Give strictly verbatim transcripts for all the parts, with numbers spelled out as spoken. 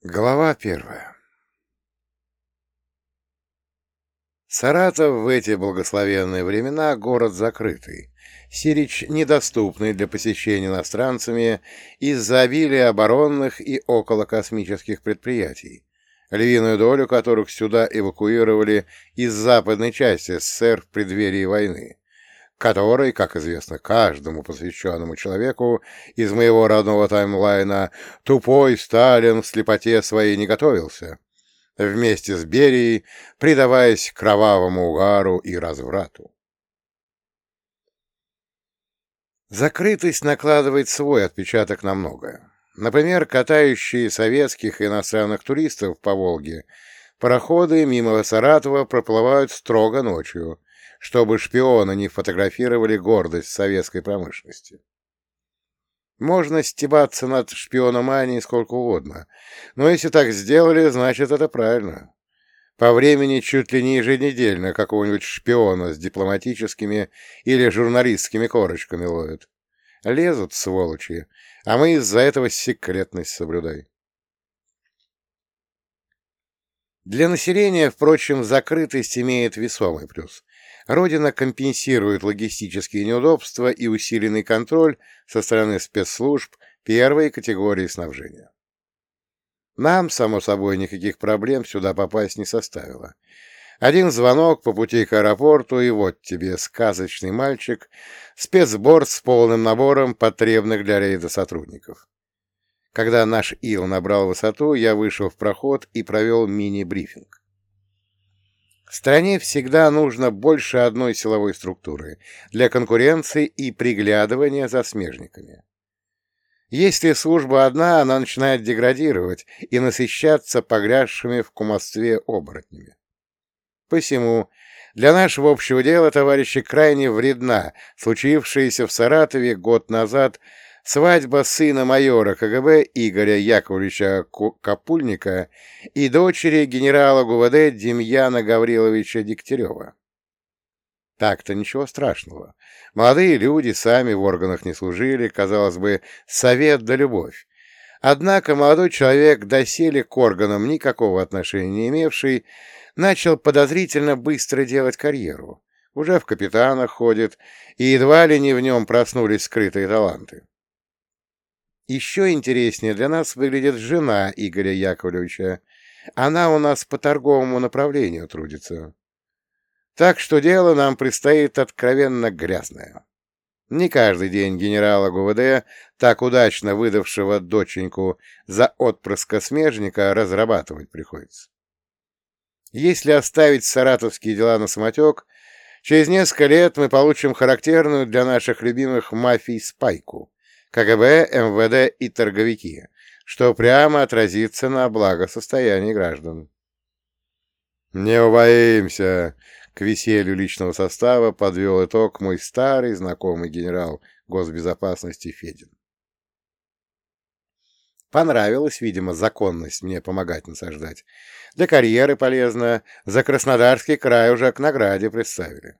Глава первая. Саратов в эти благословенные времена город закрытый, сирич недоступный для посещения иностранцами из-за обилия оборонных и околокосмических предприятий, львиную долю которых сюда эвакуировали из западной части СССР в преддверии войны, которой, как известно каждому посвященному человеку из моего родного таймлайна, тупой Сталин в слепоте своей не готовился, вместе с Берией предаваясь кровавому угару и разврату. Закрытость накладывает свой отпечаток на многое. Например, катающие советских и иностранных туристов по Волге пароходы мимо Саратова проплывают строго ночью, чтобы шпионы не фотографировали гордость советской промышленности. Можно стебаться над шпиономанией сколько угодно, но если так сделали, значит это правильно. По времени чуть ли не еженедельно какого-нибудь шпиона с дипломатическими или журналистскими корочками ловят. Лезут, сволочи, а мы из-за этого секретность соблюдай. Для населения, впрочем, закрытость имеет весомый плюс. Родина компенсирует логистические неудобства и усиленный контроль со стороны спецслужб первой категории снабжения. Нам, само собой, никаких проблем сюда попасть не составило. Один звонок по пути к аэропорту, и вот тебе сказочный мальчик, спецборд с полным набором потребных для рейда сотрудников. Когда наш Ил набрал высоту, я вышел в проход и провел мини-брифинг. Стране всегда нужно больше одной силовой структуры для конкуренции и приглядывания за смежниками. Если служба одна, она начинает деградировать и насыщаться погрязшими в кумовстве оборотнями. Посему для нашего общего дела, товарищи, крайне вредна случившаяся в Саратове год назад свадьба сына майора КГБ Игоря Яковлевича Капульника и дочери генерала ГУВД Демьяна Гавриловича Дегтярева. Так-то ничего страшного. Молодые люди сами в органах не служили, казалось бы, совет да любовь. Однако молодой человек, доселе к органам никакого отношения не имевший, начал подозрительно быстро делать карьеру. Уже в капитанах ходит, и едва ли не в нем проснулись скрытые таланты. Еще интереснее для нас выглядит жена Игоря Яковлевича. Она у нас по торговому направлению трудится. Так что дело нам предстоит откровенно грязное. Не каждый день генерала ГУВД, так удачно выдавшего доченьку за отпрыска смежника, разрабатывать приходится. Если оставить саратовские дела на самотек, через несколько лет мы получим характерную для наших любимых мафий спайку — КГБ, МВД и торговики, что прямо отразится на благосостоянии граждан. «Не убоимся!» — к веселью личного состава подвел итог мой старый знакомый генерал госбезопасности Федин. Понравилась, видимо, законность мне помогать насаждать. Для карьеры полезно, за Краснодарский край уже к награде представили.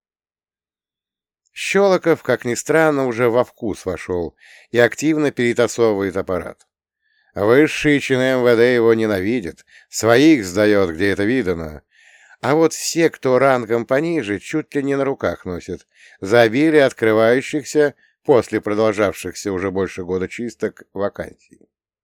Щелоков, как ни странно, уже во вкус вошел и активно перетасовывает аппарат. Высшие чины МВД его ненавидят, своих сдает, где это видано. А вот все, кто рангом пониже, чуть ли не на руках носят, за обилие открывающихся, после продолжавшихся уже больше года чисток, вакансий.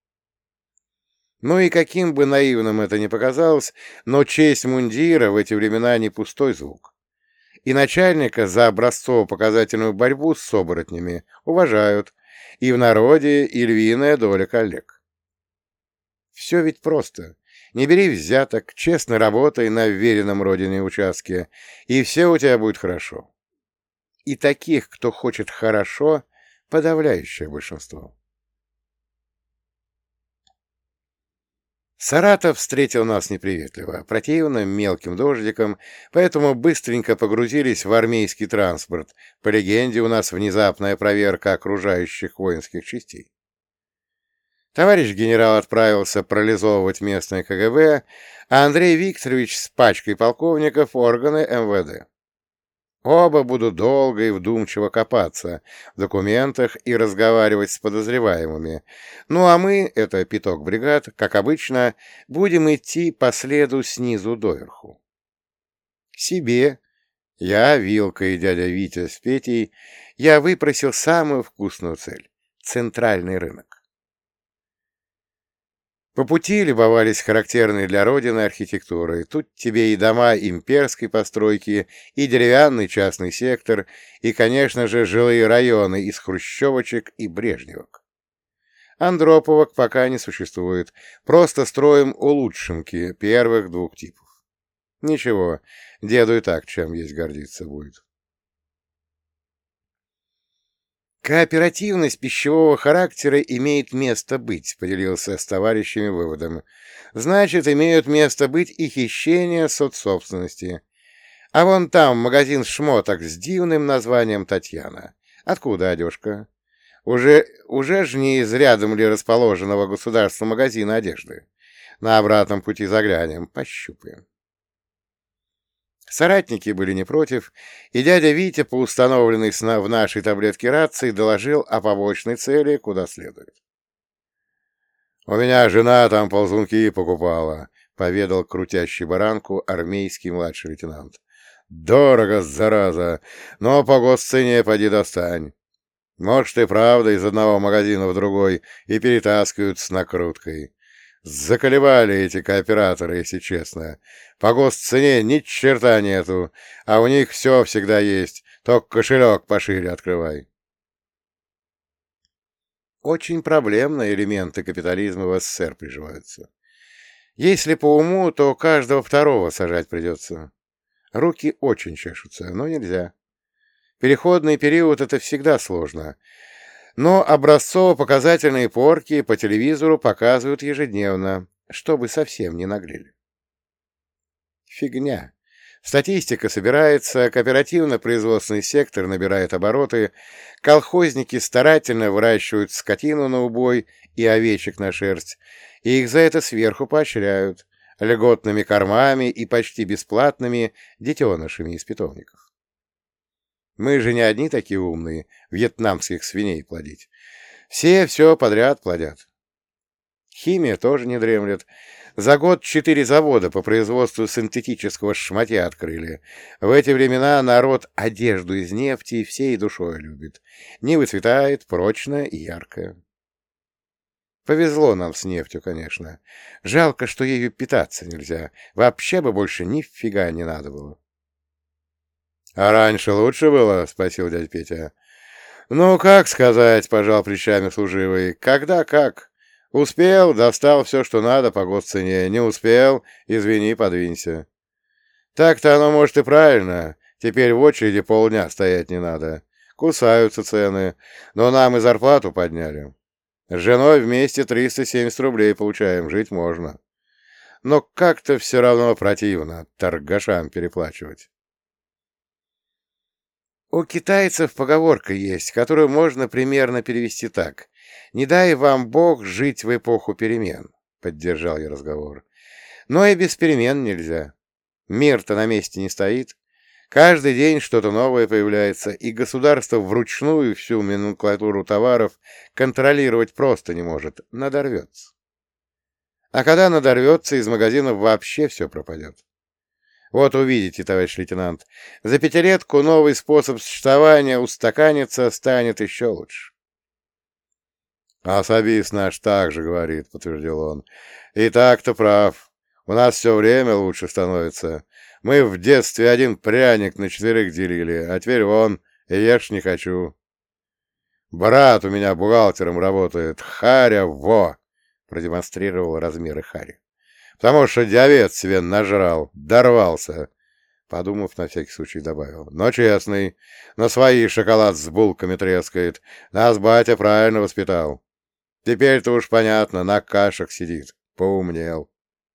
Ну и каким бы наивным это ни показалось, но честь мундира в эти времена не пустой звук. И начальника за образцово-показательную борьбу с оборотнями уважают, и в народе, и львиная доля коллег. Все ведь просто. Не бери взяток, честно работай на вверенном родине участке, и все у тебя будет хорошо. И таких, кто хочет хорошо, подавляющее большинство. Саратов встретил нас неприветливо, противным мелким дождиком, поэтому быстренько погрузились в армейский транспорт. По легенде, у нас внезапная проверка окружающих воинских частей. Товарищ генерал отправился пролизовывать местное КГБ, а Андрей Викторович с пачкой полковников — органы МВД. Оба будут долго и вдумчиво копаться в документах и разговаривать с подозреваемыми. Ну а мы, это пяток бригад, как обычно, будем идти по следу снизу доверху. Себе, я, Вилка и дядя Витя с Петей, я выпросил самую вкусную цель — центральный рынок. По пути любовались характерной для Родины архитектурой. Тут тебе и дома имперской постройки, и деревянный частный сектор, и, конечно же, жилые районы из хрущевочек и брежневок. Андроповок пока не существует, просто строим улучшенки первых двух типов. Ничего, деду и так чем есть гордиться будет. Кооперативность пищевого характера имеет место быть, поделился с товарищами выводом. Значит, имеют место быть и хищения соцсобственности. А вон там магазин шмоток с дивным названием «Татьяна». Откуда одежка? Уже, уже ж не из рядом ли расположенного государства магазина одежды. На обратном пути заглянем, пощупаем. Соратники были не против, и дядя Витя по установленной в нашей таблетке рации доложил о побочной цели, куда следует. — У меня жена там ползунки покупала, — поведал крутящий баранку армейский младший лейтенант. — Дорого, зараза, но по госцене поди достань. Может, и правда из одного магазина в другой и перетаскивают с накруткой. Заколебали эти кооператоры, если честно. По госцене ни черта нету, а у них все всегда есть, только кошелек пошире открывай. Очень проблемные элементы капитализма в СССР приживаются. Если по уму, то каждого второго сажать придется. Руки очень чешутся, но нельзя. Переходный период — это всегда сложно. Но образцово-показательные порки по телевизору показывают ежедневно, чтобы совсем не наглели. Фигня. Статистика собирается, кооперативно-производственный сектор набирает обороты, колхозники старательно выращивают скотину на убой и овечек на шерсть, и их за это сверху поощряют льготными кормами и почти бесплатными детенышами из питомников. Мы же не одни такие умные, вьетнамских свиней плодить. Все все подряд плодят. Химия тоже не дремлет. За год четыре завода по производству синтетического шматья открыли. В эти времена народ одежду из нефти всей душой любит. Не выцветает, прочная и яркая. Повезло нам с нефтью, конечно. Жалко, что ею питаться нельзя. Вообще бы больше нифига не надо было. — А раньше лучше было? — спросил дядя Петя. — Ну, как сказать, — пожал плечами служивый. — Когда как? Успел, достал все, что надо по госцене. Не успел, извини, подвинься. Так-то оно, может, и правильно. Теперь в очереди полдня стоять не надо. Кусаются цены, но нам и зарплату подняли. С женой вместе триста семьдесят рублей получаем, жить можно. Но как-то все равно противно торгашам переплачивать. У китайцев поговорка есть, которую можно примерно перевести так. «Не дай вам Бог жить в эпоху перемен», — поддержал я разговор. Но и без перемен нельзя. Мир-то на месте не стоит. Каждый день что-то новое появляется, и государство вручную всю номенклатуру товаров контролировать просто не может, надорвется. А когда надорвется, из магазинов вообще все пропадет. Вот увидите, товарищ лейтенант, за пятилетку новый способ существования устаканится, станет еще лучше. — Особист наш так же говорит, — подтвердил он. — И так-то прав. У нас все время лучше становится. Мы в детстве один пряник на четверых делили, а теперь вон, ешь не хочу. Брат у меня бухгалтером работает, харя во! — продемонстрировал размеры хари. Потому что диабет себе нажрал, дорвался. Подумав, на всякий случай добавил. Но честный, на свои шоколад с булками трескает. Нас батя правильно воспитал. Теперь-то уж понятно, на кашах сидит. Поумнел.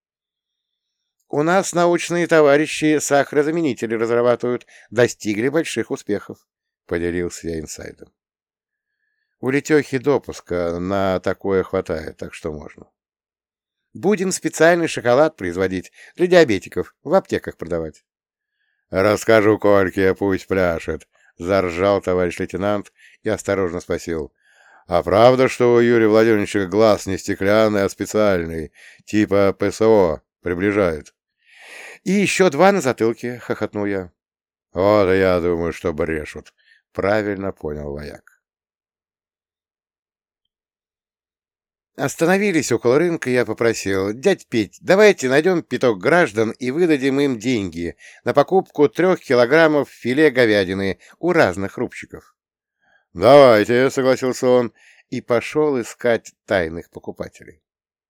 У нас научные товарищи сахарозаменители разрабатывают. Достигли больших успехов. Поделился я инсайдом. У Летехи допуска на такое хватает, так что можно. Будем специальный шоколад производить для диабетиков, в аптеках продавать. Расскажу Кольке, пусть пляшет, — заржал товарищ лейтенант и осторожно спросил. А правда, что у Юрия Владимировича глаз не стеклянный, а специальный, типа ПСО, приближает? — И еще два на затылке, — хохотнул я. — Вот и я думаю, что брешут, — правильно понял вояк. Остановились около рынка, я попросил: «Дядь Петь, давайте найдем пяток граждан и выдадим им деньги на покупку трех килограммов филе говядины у разных рубщиков». «Давайте», — согласился он, и пошел искать тайных покупателей.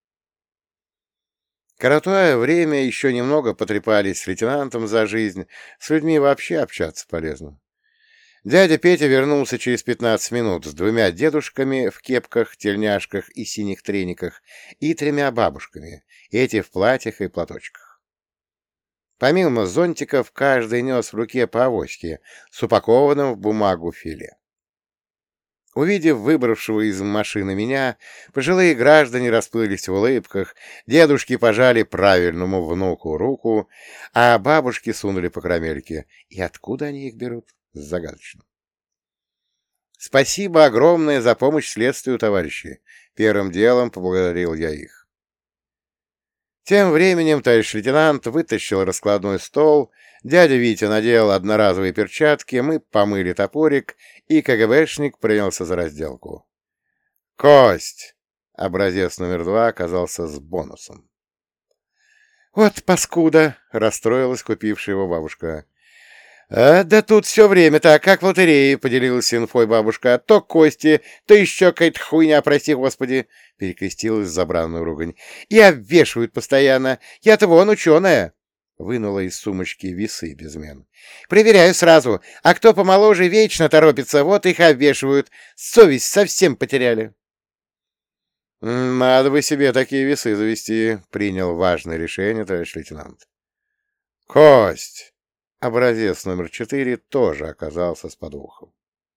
Коротая время, еще немного потрепались с лейтенантом за жизнь, с людьми вообще общаться полезно. Дядя Петя вернулся через пятнадцать минут с двумя дедушками в кепках, тельняшках и синих трениках и тремя бабушками, эти в платьях и платочках. Помимо зонтиков, каждый нес в руке по авоське с упакованным в бумагу филе. Увидев выбравшего из машины меня, пожилые граждане расплылись в улыбках, дедушки пожали правильному внуку руку, а бабушки сунули по карамельке. И откуда они их берут? Загадочно. Спасибо огромное за помощь следствию, товарищи. Первым делом поблагодарил я их. Тем временем товарищ лейтенант вытащил раскладной стол, дядя Витя надел одноразовые перчатки, мы помыли топорик, и КГБшник принялся за разделку. «Кость!» — образец номер два оказался с бонусом. «Вот паскуда!» — расстроилась купившая его бабушка. «А, да тут все время так, как в лотерее», — поделилась инфой бабушка. «То кости, то еще какая-то хуйня, прости господи», — перекрестилась забранную ругань. «И обвешивают постоянно. Я-то вон ученая», — вынула из сумочки весы безмен. «Проверяю сразу. А кто помоложе вечно торопится, вот их обвешивают. Совесть совсем потеряли». «Надо бы себе такие весы завести», — принял важное решение товарищ лейтенант. «Кость!» Образец номер четыре тоже оказался с подвохом.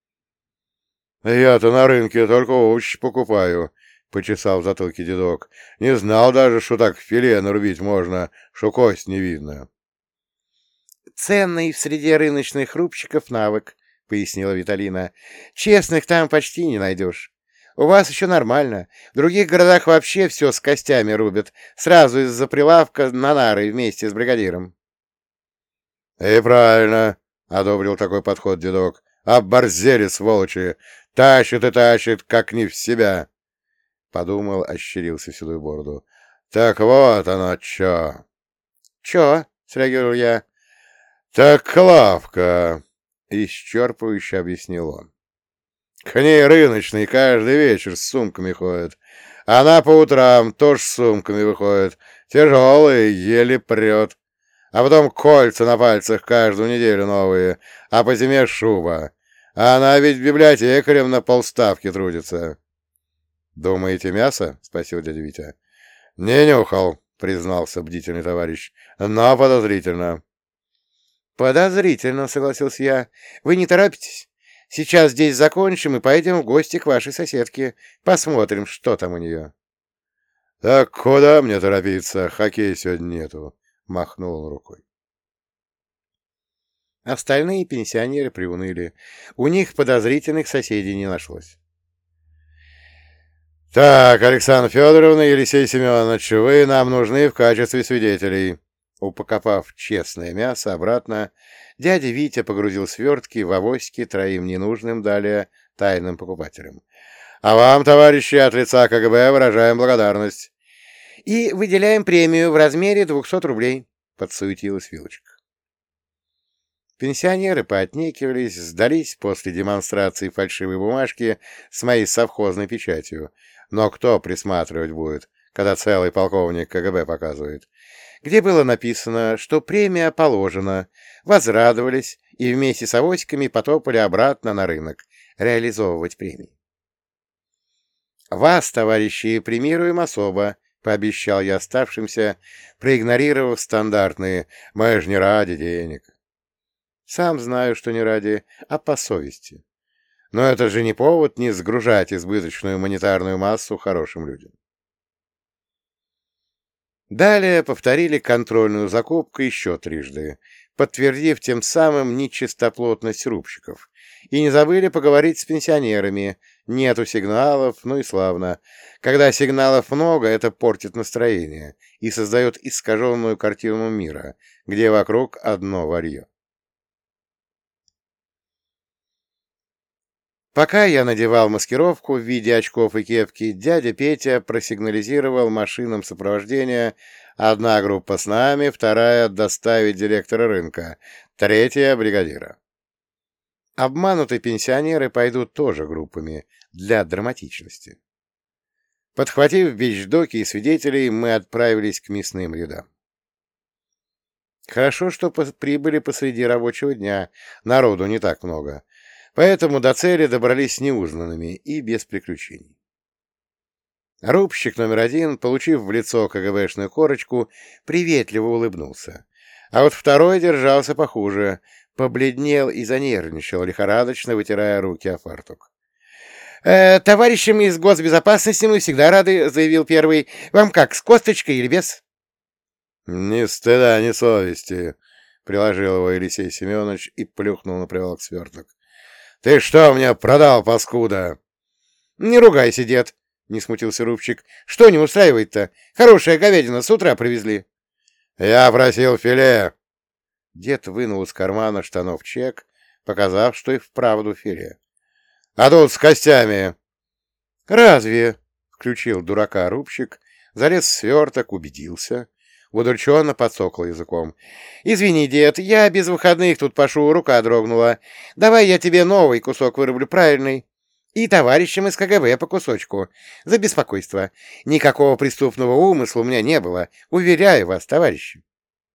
«Я-то на рынке только овощи покупаю», — почесал в затылке дедок. «Не знал даже, что так филе нарубить можно, что кость не видно». «Ценный в среде рыночных рубщиков навык», — пояснила Виталина. «Честных там почти не найдешь. У вас еще нормально. В других городах вообще все с костями рубят, сразу из-за прилавка на нары вместе с бригадиром». «И правильно», — одобрил такой подход дедок. «Оборзели, сволочи! Тащит и тащит, как не в себя!» Подумал, ощерился в седую бороду. «Так вот оно чё!» «Чё?» — среагировал я. «Так лавка!» — исчерпывающе объяснил он. «К ней рыночный каждый вечер с сумками ходит. Она по утрам тоже с сумками выходит. Тяжелая, еле прет. А потом кольца на пальцах каждую неделю новые, а по зиме шуба. А она ведь библиотекарем на полставки трудится». «Думаете, мясо?» — спросил дядя Витя. «Не нюхал», — признался бдительный товарищ, — «но подозрительно». «Подозрительно», — согласился я. «Вы не торопитесь? Сейчас здесь закончим и поедем в гости к вашей соседке. Посмотрим, что там у нее». «Так куда мне торопиться? Хоккея сегодня нету», — махнул он рукой. Остальные пенсионеры приуныли. У них подозрительных соседей не нашлось. «Так, Александра Федоровна и Елисей Семенович, вы нам нужны в качестве свидетелей». Упаковав честное мясо обратно, дядя Витя погрузил свертки в авоськи троим ненужным далее тайным покупателям. «А вам, товарищи, от лица КГБ выражаем благодарность». «И выделяем премию в размере двухсот рублей», — подсуетилась Вилочка. Пенсионеры поотнекивались, сдались после демонстрации фальшивой бумажки с моей совхозной печатью. Но кто присматривать будет, когда целый полковник КГБ показывает? Где было написано, что премия положена, возрадовались и вместе с авоськами потопали обратно на рынок реализовывать премии. «Вас, товарищи, премируем особо», — пообещал я оставшимся, проигнорировав стандартные «мы ж не ради денег». Сам знаю, что не ради, а по совести. Но это же не повод не сгружать избыточную монетарную массу хорошим людям. Далее повторили контрольную закупку еще трижды, подтвердив тем самым нечистоплотность рубщиков. И не забыли поговорить с пенсионерами. Нету сигналов, ну и славно. Когда сигналов много, это портит настроение и создает искаженную картину мира, где вокруг одно варье. Пока я надевал маскировку в виде очков и кепки, дядя Петя просигнализировал машинам сопровождения: одна группа с нами, вторая — доставить директора рынка, третья — бригадира. Обманутые пенсионеры пойдут тоже группами, для драматичности. Подхватив вещдоки и свидетелей, мы отправились к мясным рядам. Хорошо, что прибыли посреди рабочего дня, народу не так много. Поэтому до цели добрались неузнанными и без приключений. Рубщик номер один, получив в лицо КГБшную корочку, приветливо улыбнулся. А вот второй держался похуже, побледнел и занервничал, лихорадочно вытирая руки о фартук. «Э, «Товарищам из госбезопасности мы всегда рады», — заявил первый. «Вам как, с косточкой или без?» «Ни стыда, ни совести», — приложил его Елисей Семенович и плюхнул на прилавок сверток. «Ты что мне продал, паскуда?» «Не ругайся, дед», — не смутился рубщик. «Что не устраивает-то? Хорошая говядина с утра привезли». «Я просил филе». Дед вынул из кармана штанов чек, показав, что и вправду филе. «А тут с костями». «Разве?» — включил дурака рубщик, залез в сверток, убедился. Удрученно подсокал языком. «Извини, дед, я без выходных тут пашу, рука дрогнула. Давай я тебе новый кусок вырублю, правильный. И товарищам из КГБ по кусочку. За беспокойство. Никакого преступного умысла у меня не было. Уверяю вас, товарищи».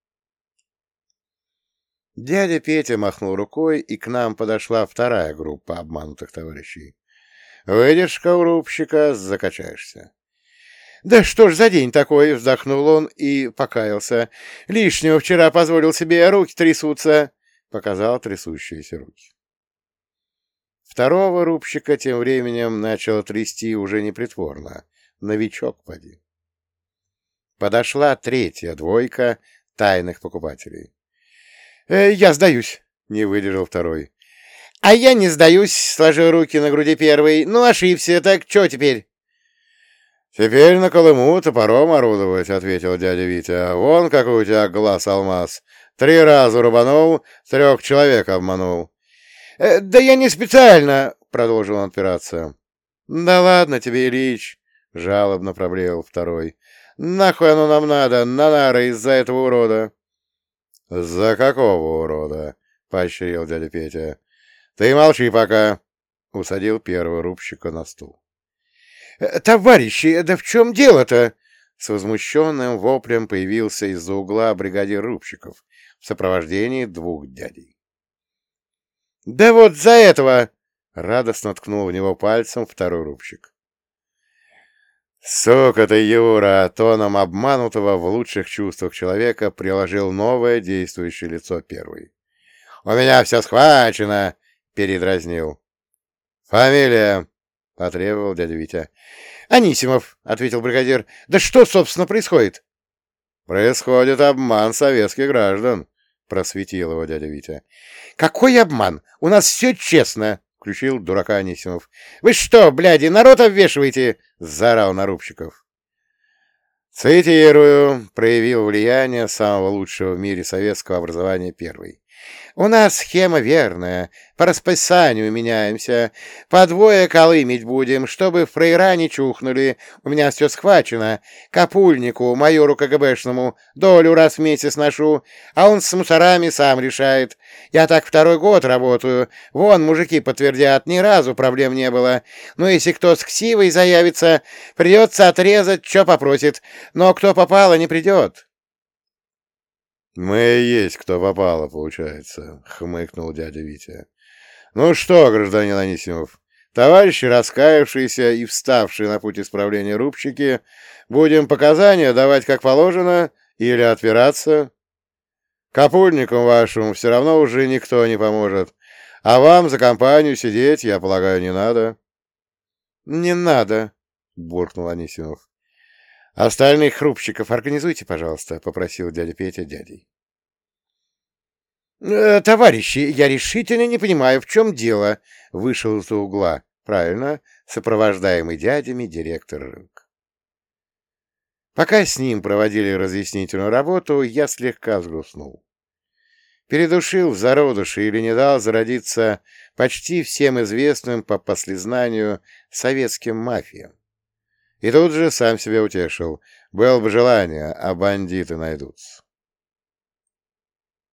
Дядя Петя махнул рукой, и к нам подошла вторая группа обманутых товарищей. «Выйдешь-ка у рубщика, закачаешься». «Да что ж за день такой!» — вздохнул он и покаялся. «Лишнего вчера позволил себе, руки трясутся!» — показал трясущиеся руки. Второго рубщика тем временем начало трясти уже непритворно. Новичок поди. Подошла третья двойка тайных покупателей. «Э, «Я сдаюсь!» — не выдержал второй. «А я не сдаюсь!» — сложил руки на груди первый. «Ну, ошибся, так что теперь?» «Теперь на Колыму топором орудовать», — ответил дядя Витя. «Вон какой у тебя глаз-алмаз. Три раза рубанул, трех человек обманул». «Э, «Да я не специально», — продолжил он отпираться. «Да ладно тебе, Ильич», — жалобно проблеял второй. «Нахуй оно нам надо, на нары из-за этого урода». «За какого урода?» — поощрил дядя Петя. «Ты молчи пока», — усадил первого рубщика на стул. «Товарищи, да в чем дело-то?» С возмущенным воплем появился из-за угла бригадир рубщиков в сопровождении двух дядей. «Да вот за этого!» — радостно ткнул в него пальцем второй рубщик. «Сука ты, Юра!» — тоном обманутого в лучших чувствах человека приложил новое действующее лицо первый. «У меня все схвачено!» — передразнил. «Фамилия!» — потребовал дядя Витя. «Анисимов», — ответил бригадир. «Да что, собственно, происходит?» «Происходит обман советских граждан», — просветил его дядя Витя. «Какой обман? У нас все честно», — включил дурака Анисимов. «Вы что, бляди, народ обвешиваете?» — заорал на рубщиков. Цитирую, проявил влияние самого лучшего в мире советского образования первый. «У нас схема верная, по расписанию меняемся, по двое колымить будем, чтобы фрейра не чухнули, у меня все схвачено, Капульнику, майору КГБшному, долю раз в месяц ношу, а он с мусорами сам решает. Я так второй год работаю, вон мужики подтвердят, ни разу проблем не было, но если кто с ксивой заявится, придется отрезать, что попросит, но кто попало, не придет». «Мы и есть кто попало, получается», — хмыкнул дядя Витя. «Ну что, гражданин Анисимов, товарищи, раскаявшиеся и вставшие на путь исправления рубщики, будем показания давать как положено или отпираться? Капульникам вашему все равно уже никто не поможет, а вам за компанию сидеть, я полагаю, не надо». «Не надо», — буркнул Анисимов. Остальных хрупчиков организуйте, пожалуйста, — попросил дядя Петя дядей. «Э, товарищи, я решительно не понимаю, в чем дело», — вышел из-за угла, правильно, сопровождаемый дядями директор рынка. Пока с ним проводили разъяснительную работу, я слегка взгрустнул. Передушил в зародыше или не дал зародиться почти всем известным по послезнанию советским мафиям. И тут же сам себя утешил. Было бы желание, а бандиты найдутся.